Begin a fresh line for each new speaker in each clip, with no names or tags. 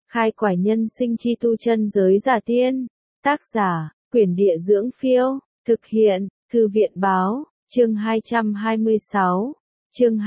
Khai quải nhân sinh chi tu chân giới giả tiên. Tác giả, Quyển Địa Dưỡng Phiêu. Thực hiện, Thư viện Báo. Chương 226. Chương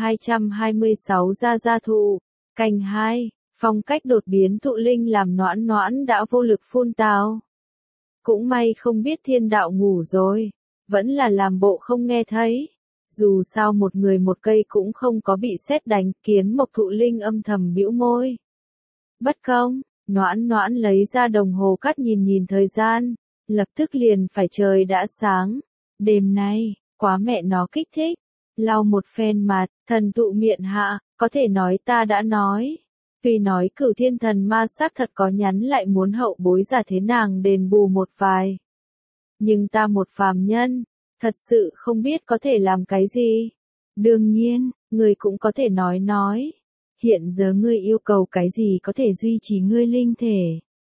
226 Gia thụ. Canh 2. Phong cách đột biến thụ linh làm Noãn Noãn đã vô lực phun tào. Cũng may không biết thiên đạo ngủ rồi. Vẫn là làm bộ không nghe thấy. Dù sao một người một cây cũng không có bị sét đánh. Kiến Mộc thụ linh âm thầm bĩu môi. Bất công, Noãn Noãn lấy ra đồng hồ cắt nhìn thời gian. Lập tức liền phải trời đã sáng. Đêm nay, quá mẹ nó kích thích. Lau một phen mặt, thần tụ miệng hạ, có thể nói ta đã nói. Tuy nói Cửu Thiên Thần Ma xác thật có nhắn lại muốn hậu bối giả thế nàng đền bù một vài. Nhưng ta một phàm nhân, thật sự không biết có thể làm cái gì. Đương nhiên, người cũng có thể nói. Hiện giờ ngươi yêu cầu cái gì có thể duy trì ngươi linh thể.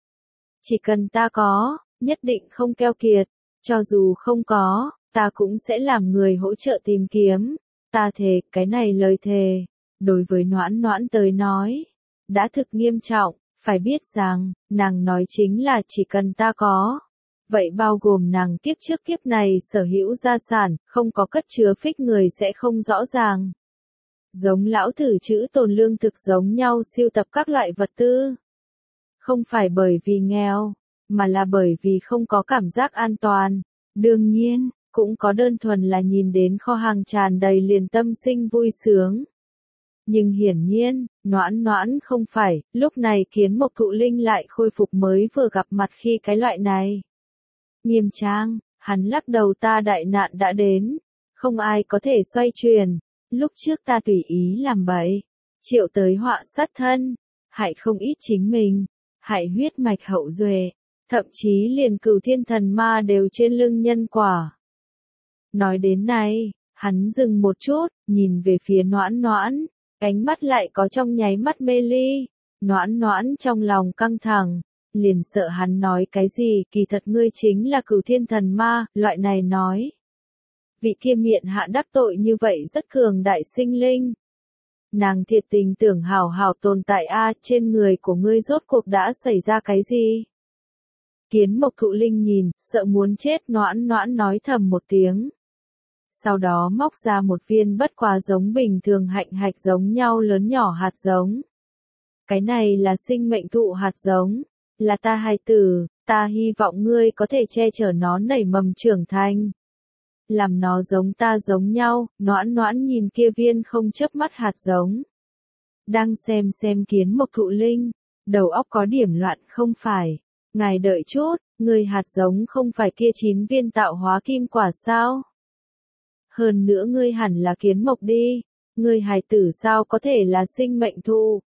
Chỉ cần ta có, nhất định không keo kiệt. Cho dù không có, ta cũng sẽ làm người hỗ trợ tìm kiếm. Ta thề, cái này lời thề. Đối với Noãn Noãn tới nói, đã thực nghiêm trọng, phải biết rằng, nàng nói chính là chỉ cần ta có. Vậy bao gồm nàng kiếp trước kiếp này sở hữu gia sản, không có cất chứa phích người sẽ không rõ ràng. Giống lão thử chữ tồn lương thực giống nhau siêu tập các loại vật tư. Không phải bởi vì nghèo, mà là bởi vì không có cảm giác an toàn. Đương nhiên, cũng có đơn thuần là nhìn đến kho hàng tràn đầy liền tâm sinh vui sướng. Nhưng hiển nhiên, Noãn Noãn không phải, lúc này Kiến Mộc thụ linh lại khôi phục mới vừa gặp mặt khi cái loại này. Nghiêm trang, hắn lắc đầu, ta đại nạn đã đến, không ai có thể xoay chuyển. Lúc trước ta tùy ý làm bậy, triệu tới họa sát thân, hại không ít chính mình, hại huyết mạch hậu duệ, thậm chí liền Cửu Thiên Thần Ma đều trên lưng nhân quả. Nói đến này, hắn dừng một chút, nhìn về phía Noãn Noãn, ánh mắt lại có trong nháy mắt mê ly. Noãn Noãn trong lòng căng thẳng, liền sợ hắn nói cái gì, kỳ thật ngươi chính là Cửu Thiên Thần Ma, loại này nói. Vị kia miệng hạ đắc tội như vậy rất cường đại sinh linh. Nàng thiệt tình tưởng hảo hảo tồn tại trên người của ngươi rốt cuộc đã xảy ra cái gì? Kiến Mộc thụ linh nhìn, sợ muốn chết, Noãn Noãn nói thầm một tiếng. Sau đó móc ra một viên bất quá giống bình thường hạnh hạch giống nhau lớn nhỏ hạt giống. Cái này là sinh mệnh thụ hạt giống, là ta hài tử, ta hy vọng ngươi có thể che chở nó nảy mầm trưởng thành. Làm nó giống ta giống nhau. Noãn Noãn nhìn kia viên không chớp mắt hạt giống. Đang xem Kiến Mộc thụ linh, đầu óc có điểm loạn. Không phải, ngài đợi chút, người hạt giống không phải kia 9 viên tạo hóa kim quả sao? Hơn nữa ngươi hẳn là Kiến Mộc đi, ngươi hài tử sao có thể là sinh mệnh thụ?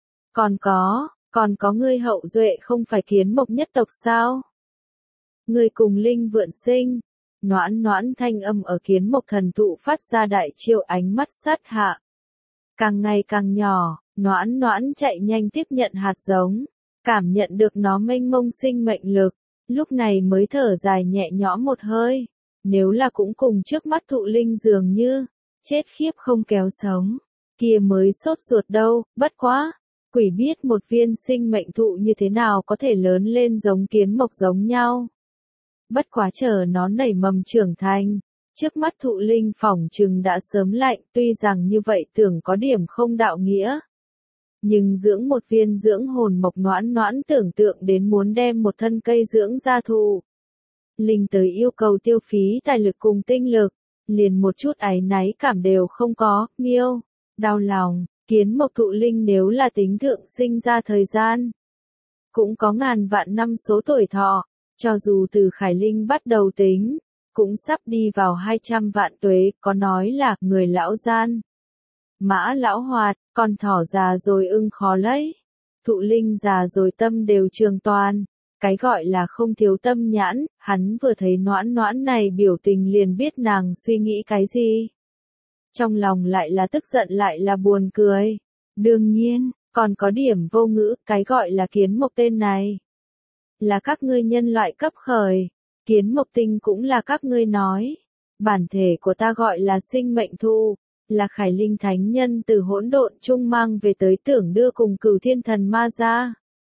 Còn có ngươi hậu duệ không phải Kiến Mộc nhất tộc sao? Ngươi cùng linh vượn sinh. Noãn Noãn thanh âm ở Kiến Mộc thần thụ phát ra đại chiêu, ánh mắt sát hạ. Càng ngày càng nhỏ, Noãn Noãn chạy nhanh tiếp nhận hạt giống, cảm nhận được nó mênh mông sinh mệnh lực, lúc này mới thở dài nhẹ nhõm một hơi. Nếu là cũng cùng trước mắt thụ linh dường như, chết khiếp không kéo sống, kia mới sốt ruột đâu. Bất quá, quỷ biết một viên sinh mệnh thụ như thế nào có thể lớn lên giống Kiến Mộc giống nhau. Bất quá chờ nó nảy mầm trưởng thành, trước mắt thụ linh phỏng chừng đã sớm lạnh, tuy rằng như vậy tưởng có điểm không đạo nghĩa. Nhưng dưỡng một viên dưỡng hồn mộc, Noãn Noãn tưởng tượng đến muốn đem một thân cây dưỡng ra thụ linh tới yêu cầu tiêu phí tài lực cùng tinh lực, liền một chút áy náy cảm đều không có. Miêu, đau lòng, Kiến Mộc thụ linh nếu là tính thượng sinh ra thời gian, cũng có ngàn vạn năm số tuổi thọ. Cho dù từ Khải Linh bắt đầu tính, cũng sắp đi vào 200 vạn tuế, có nói là người lão gian. Mã lão hoạt, con thỏ già rồi ưng khó lấy. Thụ linh già rồi tâm đều trường toàn. Cái gọi là không thiếu tâm nhãn, hắn vừa thấy Noãn Noãn này biểu tình liền biết nàng suy nghĩ cái gì. Trong lòng lại là tức giận lại là buồn cười. Đương nhiên, còn có điểm vô ngữ, cái gọi là Kiến Mộc tên này là các ngươi nhân loại cấp khởi, Kiến Mộc tinh cũng là các ngươi nói. Bản thể của ta gọi là sinh mệnh thụ, là Khải Linh thánh nhân từ hỗn độn chung mang về tới, tưởng đưa cùng Cửu Thiên Thần Ma ra.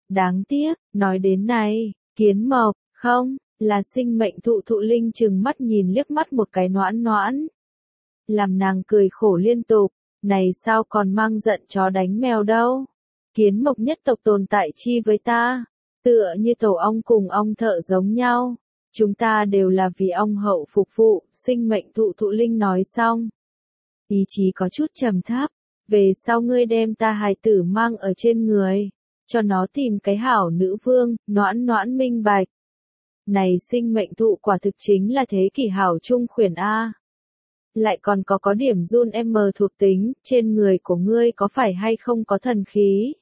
Đáng tiếc, nói đến này, Kiến Mộc, không, là sinh mệnh thụ thụ linh chừng mắt nhìn liếc mắt một cái Noãn Noãn. Làm nàng cười khổ liên tục, này sao còn mang giận chó đánh mèo đâu. Kiến Mộc nhất tộc tồn tại chi với ta, tựa như tổ ong cùng ong thợ giống nhau. Chúng ta đều là vì ong hậu phục vụ, sinh mệnh thụ thụ linh nói xong. Ý chí có chút trầm thấp, về sau ngươi đem ta hài tử mang ở trên người, cho nó tìm cái hảo nữ vương, Noãn Noãn minh bạch. Này sinh mệnh thụ quả thực chính là thế kỷ hảo trung khuyển A. Lại còn có điểm run M thuộc tính, trên người của ngươi có phải hay không có thần khí.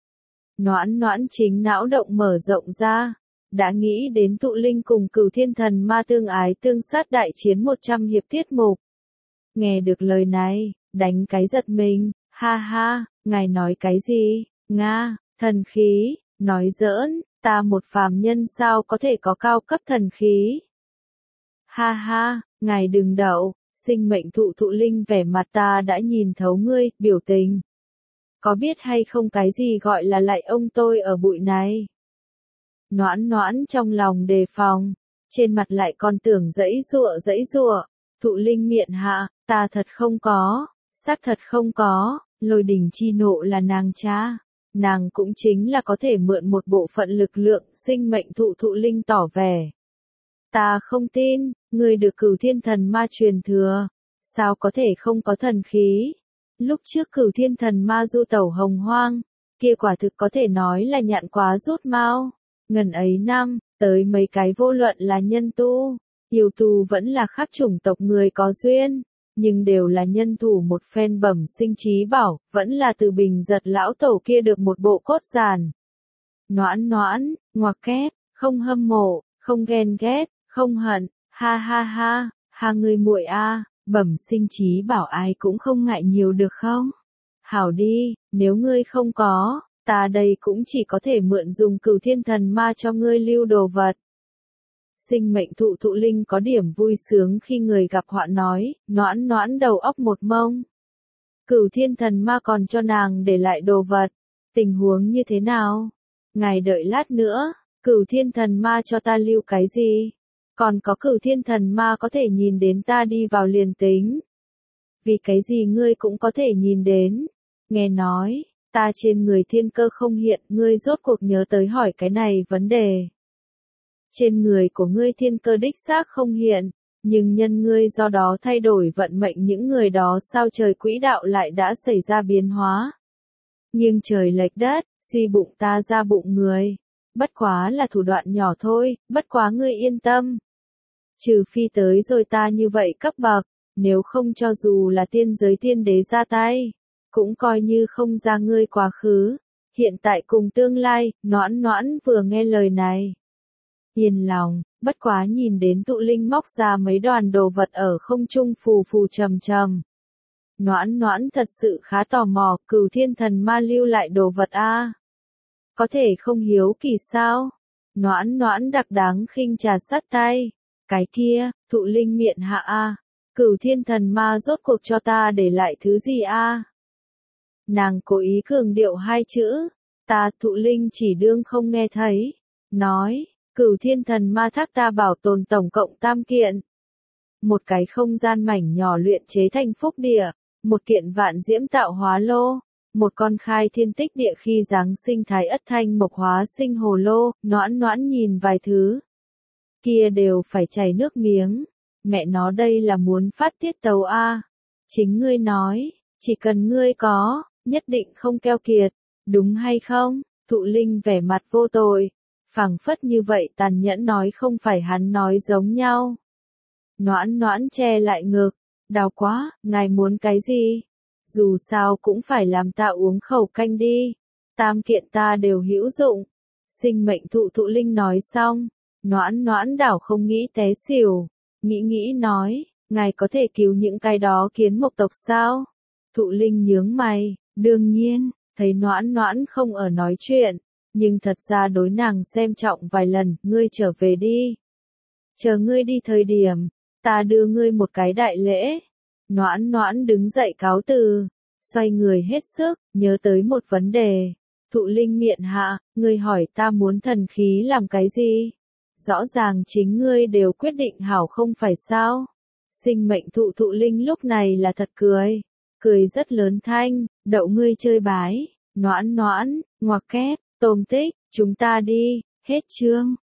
Noãn Noãn chính não động mở rộng ra, đã nghĩ đến Thụ Linh cùng Cửu Thiên Thần Ma tương ái tương sát đại chiến 100 hiệp tiết mục. Nghe được lời này, đánh cái giật mình, ha ha, ngài nói cái gì, Nga, thần khí, nói giỡn, ta một phàm nhân sao có thể có cao cấp thần khí. Ha ha, ngài đừng đậu, sinh mệnh thụ thụ linh vẻ mặt ta đã nhìn thấu ngươi, biểu tình. Có biết hay không cái gì gọi là lại ông tôi ở bụi này? Noãn Noãn trong lòng đề phòng, trên mặt lại còn tưởng dãy giụa, thụ linh miệng hạ, ta thật không có, xác thật không có, lôi đình chi nộ là nàng cha, nàng cũng chính là có thể mượn một bộ phận lực lượng sinh mệnh thụ thụ linh tỏ vẻ. Ta không tin, ngươi được Cửu Thiên Thần Ma truyền thừa, sao có thể không có thần khí? Lúc trước Cửu Thiên Thần Ma du tẩu hồng hoang, kia quả thực có thể nói là nhạn quá rút mau. Ngần ấy năm, tới mấy cái vô luận là nhân tu, yêu tu vẫn là khác chủng tộc người có duyên, nhưng đều là nhân thủ một phen bẩm sinh trí bảo, vẫn là từ Bình Giật lão tổ kia được một bộ cốt giản. Noãn Noãn, ngoặc kép, không hâm mộ, không ghen ghét, không hận, ha ha ha, ha người muội a, bẩm sinh trí bảo ai cũng không ngại nhiều được không? Hảo đi, nếu ngươi không có, ta đây cũng chỉ có thể mượn dùng Cửu Thiên Thần Ma cho ngươi lưu đồ vật. Sinh mệnh thụ thụ linh có điểm vui sướng khi người gặp họa nói, Noãn Noãn đầu óc một mông. Cửu Thiên Thần Ma còn cho nàng để lại đồ vật, tình huống như thế nào? Ngài đợi lát nữa, Cửu Thiên Thần Ma cho ta lưu cái gì? Còn có Cửu Thiên Thần Ma có thể nhìn đến ta đi vào liền tính. Vì cái gì ngươi cũng có thể nhìn đến? Nghe nói, ta trên người thiên cơ không hiện, ngươi rốt cuộc nhớ tới hỏi cái này vấn đề. Trên người của ngươi thiên cơ đích xác không hiện, nhưng nhân ngươi do đó thay đổi vận mệnh những người đó sao trời quỹ đạo lại đã xảy ra biến hóa. Nghiêng trời lệch đất, suy bụng ta ra bụng người. Bất quá là thủ đoạn nhỏ thôi, bất quá ngươi yên tâm. Trừ phi tới rồi ta như vậy cấp bậc, nếu không cho dù là tiên giới tiên đế ra tay, cũng coi như không ra ngươi quá khứ, hiện tại cùng tương lai. Noãn Noãn vừa nghe lời này, yên lòng, bất quá nhìn đến Thụ Linh móc ra mấy đoàn đồ vật ở không trung phù phù trầm trầm. Noãn Noãn thật sự khá tò mò, Cửu Thiên Thần Ma lưu lại đồ vật a, có thể không hiếu kỳ sao? Noãn Noãn đặc đáng khinh trà sát tay, cái kia, Thụ Linh miệng hạ a, Cửu Thiên Thần Ma rốt cuộc cho ta để lại thứ gì a? Nàng cố ý cường điệu hai chữ, ta Thụ Linh chỉ đương không nghe thấy, nói, Cửu Thiên Thần Ma thác ta bảo tồn tổng cộng 3 kiện. Một cái không gian mảnh nhỏ luyện chế thành phúc địa, một kiện vạn diễm tạo hóa lô, một con khai thiên tích địa khi giáng sinh thái ất thanh mộc hóa sinh hồ lô. Noãn Noãn nhìn vài thứ kia đều phải chảy nước miếng, mẹ nó đây là muốn phát tiết tấu a. Chính ngươi nói, chỉ cần ngươi có, nhất định không keo kiệt, đúng hay không? Thụ Linh vẻ mặt vô tội, phảng phất như vậy tàn nhẫn nói không phải hắn nói giống nhau. Noãn Noãn che lại ngực, đau quá, ngài muốn cái gì? Dù sao cũng phải làm ta uống khẩu canh đi, 3 kiện ta đều hữu dụng. Sinh mệnh thụ Thụ Linh nói xong, Noãn Noãn đảo không nghĩ té xỉu, nghĩ nói, ngài có thể cứu những cái đó kiến mộc tộc sao? Thụ Linh nhướng mày, đương nhiên, thấy Noãn Noãn không ở nói chuyện, nhưng thật ra đối nàng xem trọng vài lần, ngươi trở về đi. Chờ ngươi đi thời điểm, ta đưa ngươi một cái đại lễ. Noãn Noãn đứng dậy cáo từ, xoay người hết sức, nhớ tới một vấn đề. Thụ linh miệng hạ, ngươi hỏi ta muốn thần khí làm cái gì? Rõ ràng chính ngươi đều quyết định hảo không phải sao? Sinh mệnh thụ linh lúc này là thật cười. Cười rất lớn thanh, đậu ngươi chơi bái, noãn, ngoặc kép, tôm tích, chúng ta đi, hết chương.